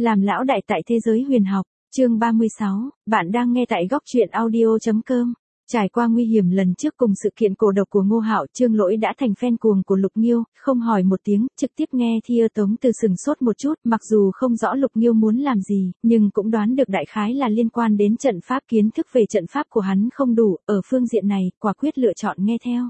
Làm lão đại tại thế giới huyền học, chương 36, bạn đang nghe tại góc truyện audio.com. Trải qua nguy hiểm lần trước cùng sự kiện cổ độc của Ngô Hạo, Trương Lỗi đã thành fan cuồng của Lục Nghiêu, không hỏi một tiếng, trực tiếp nghe Thia Tống Từ sừng sốt một chút, mặc dù không rõ Lục Nghiêu muốn làm gì, nhưng cũng đoán được đại khái là liên quan đến trận pháp, kiến thức về trận pháp của hắn không đủ, ở phương diện này, quả quyết lựa chọn nghe theo.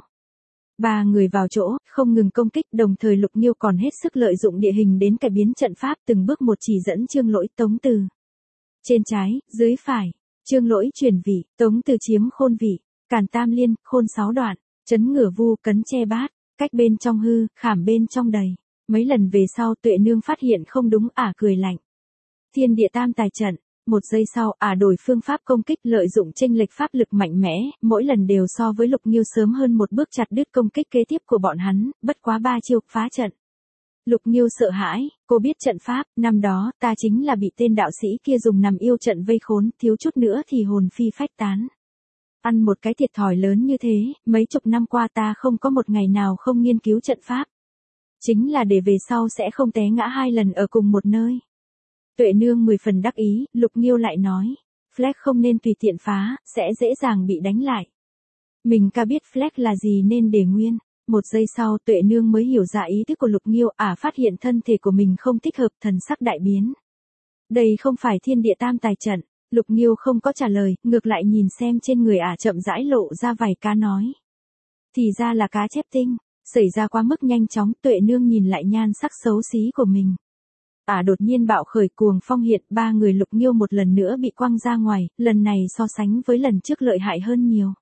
Ba người vào chỗ, không ngừng công kích, đồng thời Lục Nghiêu còn hết sức lợi dụng địa hình đến cải biến trận pháp, từng bước một chỉ dẫn Trương Lỗi, Tống Từ. Trên trái, dưới phải, Trương Lỗi chuyển vị, Tống Từ chiếm khôn vị, càn tam liên, khôn 6 đoạn, chấn ngửa vu, cấn che bát, cách bên trong hư, khảm bên trong đầy. Mấy lần về sau Tuệ Nương phát hiện không đúng, cười lạnh. Thiên địa tam tài trận. Một giây sau, đổi phương pháp công kích, lợi dụng chênh lệch pháp lực mạnh mẽ, mỗi lần đều so với Lục Nghiêu sớm hơn một bước chặt đứt công kích kế tiếp của bọn hắn, bất quá 3 chiêu, phá trận. Lục Nghiêu sợ hãi, cô biết trận pháp, năm đó, ta chính là bị tên đạo sĩ kia dùng nằm yêu trận vây khốn, thiếu chút nữa thì hồn phi phách tán. Ăn một cái thiệt thòi lớn như thế, mấy chục năm qua ta không có một ngày nào không nghiên cứu trận pháp. Chính là để về sau sẽ không té ngã 2 lần ở cùng một nơi. Tuệ Nương 10 phần đắc ý, Lục Nghiêu lại nói, Fleck không nên tùy tiện phá, sẽ dễ dàng bị đánh lại. Mình ca biết Fleck là gì nên để nguyên. Một giây sau Tuệ Nương mới hiểu ra ý thức của Lục Nghiêu, phát hiện thân thể của mình không thích hợp, thần sắc đại biến. Đây không phải thiên địa tam tài trận. Lục Nghiêu không có trả lời, ngược lại nhìn xem trên người chậm rãi lộ ra vài cá nói. Thì ra là cá chép tinh, xảy ra quá mức nhanh chóng, Tuệ Nương nhìn lại nhan sắc xấu xí của mình. Đột nhiên bạo khởi, cuồng phong hiện, 3 người Lục Nghiêu một lần nữa bị quăng ra ngoài, lần này so sánh với lần trước lợi hại hơn nhiều.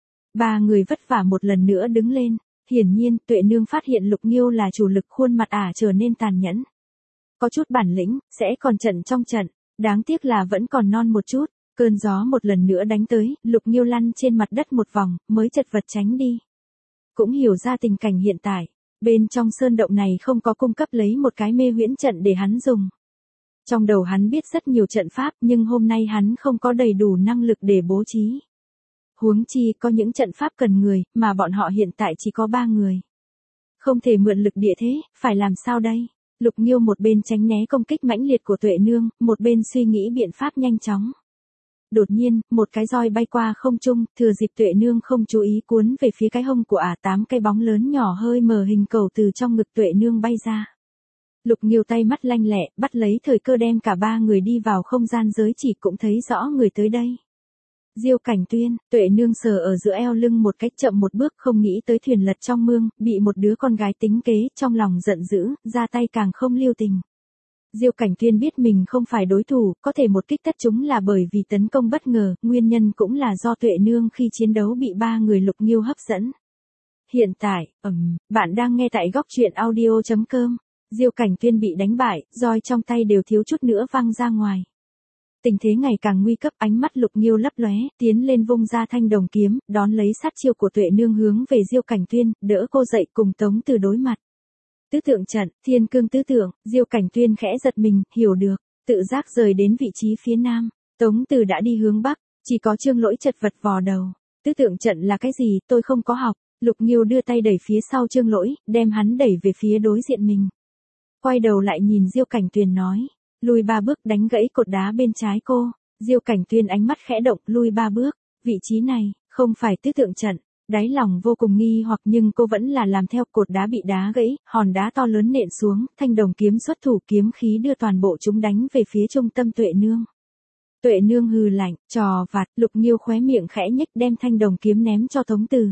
3 người vất vả một lần nữa đứng lên, hiển nhiên Tuệ Nương phát hiện Lục Nghiêu là chủ lực, khuôn mặt trở nên tàn nhẫn. Có chút bản lĩnh, sẽ còn trận trong trận, đáng tiếc là vẫn còn non một chút, cơn gió một lần nữa đánh tới, Lục Nghiêu lăn trên mặt đất một vòng, mới chật vật tránh đi. Cũng hiểu ra tình cảnh hiện tại. Bên trong sơn động này không có cung cấp lấy một cái mê huyễn trận để hắn dùng. Trong đầu hắn biết rất nhiều trận pháp, nhưng hôm nay hắn không có đầy đủ năng lực để bố trí. Huống chi có những trận pháp cần người, mà bọn họ hiện tại chỉ có 3 người. Không thể mượn lực địa thế, phải làm sao đây? Lục Nghiêu một bên tránh né công kích mãnh liệt của Tuệ Nương, một bên suy nghĩ biện pháp nhanh chóng. Đột nhiên, một cái roi bay qua không trung, thừa dịp Tuệ Nương không chú ý cuốn về phía cái hông của 8 cái bóng lớn nhỏ hơi mờ hình cầu từ trong ngực Tuệ Nương bay ra. Lục Nghiêu tay mắt lanh lẹ, bắt lấy thời cơ đem cả 3 người đi vào không gian giới chỉ, cũng thấy rõ người tới đây. Diêu Cảnh Tuyên, Tuệ Nương sờ ở giữa eo lưng một cách chậm một bước, không nghĩ tới thuyền lật trong mương, bị một đứa con gái tính kế, trong lòng giận dữ, ra tay càng không lưu tình. Diêu Cảnh Tuyên biết mình không phải đối thủ, có thể một kích tất chúng là bởi vì tấn công bất ngờ, nguyên nhân cũng là do Tuệ Nương khi chiến đấu bị 3 người Lục Nghiêu hấp dẫn. Hiện tại, bạn đang nghe tại góc truyện audio.com. Diêu Cảnh Tuyên bị đánh bại, roi trong tay đều thiếu chút nữa văng ra ngoài. Tình thế ngày càng nguy cấp, ánh mắt Lục Nghiêu lấp lóe, tiến lên vung ra thanh đồng kiếm, đón lấy sát chiêu của Tuệ Nương hướng về Diêu Cảnh Tuyên, đỡ cô dậy cùng Tống Từ đối mặt. Tứ tượng trận, thiên cương tứ tượng, Diêu Cảnh Tuyên khẽ giật mình, hiểu được, tự giác rời đến vị trí phía nam, Tống Từ đã đi hướng bắc, chỉ có Trương Lỗi chật vật vò đầu. Tứ tượng trận là cái gì, tôi không có học. Lục Nghiêu đưa tay đẩy phía sau Trương Lỗi, đem hắn đẩy về phía đối diện mình. Quay đầu lại nhìn Diêu Cảnh Tuyên nói, lùi 3 bước, đánh gãy cột đá bên trái cô. Diêu Cảnh Tuyên ánh mắt khẽ động, lùi 3 bước, vị trí này, không phải tứ tượng trận. Đáy lòng vô cùng nghi hoặc, nhưng cô vẫn là làm theo, cột đá bị đá gãy, hòn đá to lớn nện xuống, thanh đồng kiếm xuất thủ, kiếm khí đưa toàn bộ chúng đánh về phía trung tâm Tuệ Nương. Tuệ Nương hừ lạnh, trò vặt, Lục Nghiêu khóe miệng khẽ nhếch, đem thanh đồng kiếm ném cho Tống Từ.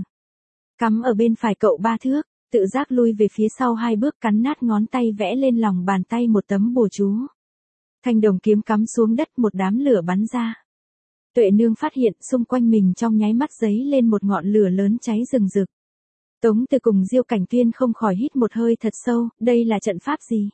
Cắm ở bên phải cậu 3 thước, tự giác lui về phía sau 2 bước, cắn nát ngón tay, vẽ lên lòng bàn tay một tấm bùa chú. Thanh đồng kiếm cắm xuống đất, một đám lửa bắn ra. Tuệ Nương phát hiện xung quanh mình trong nháy mắt giấy lên một ngọn lửa lớn cháy rừng rực. Tống Từ cùng Diêu Cảnh Tuyên không khỏi hít một hơi thật sâu, đây là trận pháp gì?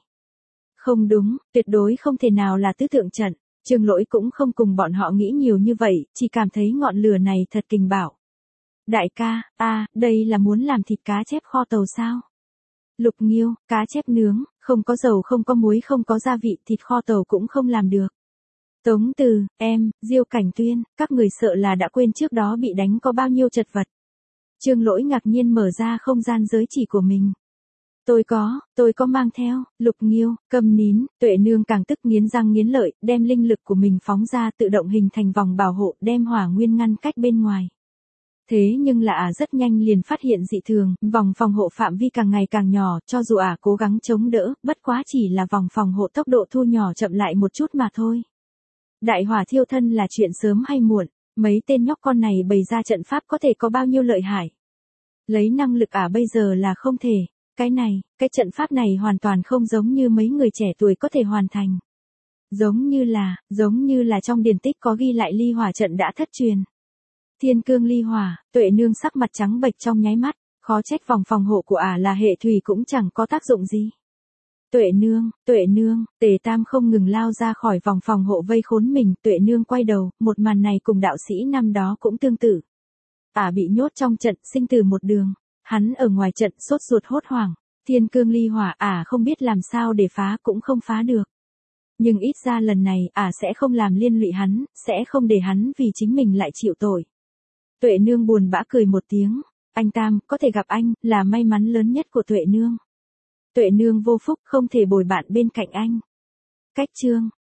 Không đúng, tuyệt đối không thể nào là tứ tượng trận. Trương Lỗi cũng không cùng bọn họ nghĩ nhiều như vậy, chỉ cảm thấy ngọn lửa này thật kinh bảo. Đại ca, đây là muốn làm thịt cá chép kho tàu sao? Lục Nghiêu, cá chép nướng, không có dầu, không có muối, không có gia vị, thịt kho tàu cũng không làm được. Tống Từ, em, Diêu Cảnh Tuyên, các người sợ là đã quên trước đó bị đánh có bao nhiêu chật vật. Trương Lỗi ngạc nhiên mở ra không gian giới chỉ của mình. Tôi có mang theo, Lục Nghiêu, câm nín, Tuệ Nương càng tức nghiến răng nghiến lợi, đem linh lực của mình phóng ra tự động hình thành vòng bảo hộ đem hỏa nguyên ngăn cách bên ngoài. Thế nhưng là rất nhanh liền phát hiện dị thường, vòng phòng hộ phạm vi càng ngày càng nhỏ, cho dù cố gắng chống đỡ, bất quá chỉ là vòng phòng hộ tốc độ thu nhỏ chậm lại một chút mà thôi. Đại hỏa thiêu thân là chuyện sớm hay muộn, mấy tên nhóc con này bày ra trận pháp có thể có bao nhiêu lợi hại. Lấy năng lực bây giờ là không thể, cái trận pháp này hoàn toàn không giống như mấy người trẻ tuổi có thể hoàn thành. Giống như là trong điển tích có ghi lại ly hỏa trận đã thất truyền. Thiên cương ly hỏa, Tuệ Nương sắc mặt trắng bệch trong nháy mắt, khó trách vòng phòng hộ của là hệ thủy cũng chẳng có tác dụng gì. Tuệ Nương, Tề Tam không ngừng lao ra khỏi vòng phòng hộ vây khốn mình, Tuệ Nương quay đầu, một màn này cùng đạo sĩ năm đó cũng tương tự. Bị nhốt trong trận, sinh tử một đường, hắn ở ngoài trận sốt ruột hốt hoảng, thiên cương ly hỏa không biết làm sao để phá cũng không phá được. Nhưng ít ra lần này sẽ không làm liên lụy hắn, sẽ không để hắn vì chính mình lại chịu tội. Tuệ Nương buồn bã cười một tiếng, anh Tam, có thể gặp anh, là may mắn lớn nhất của Tuệ Nương. Tuệ Nương vô phúc không thể bồi bạn bên cạnh anh. Cách chương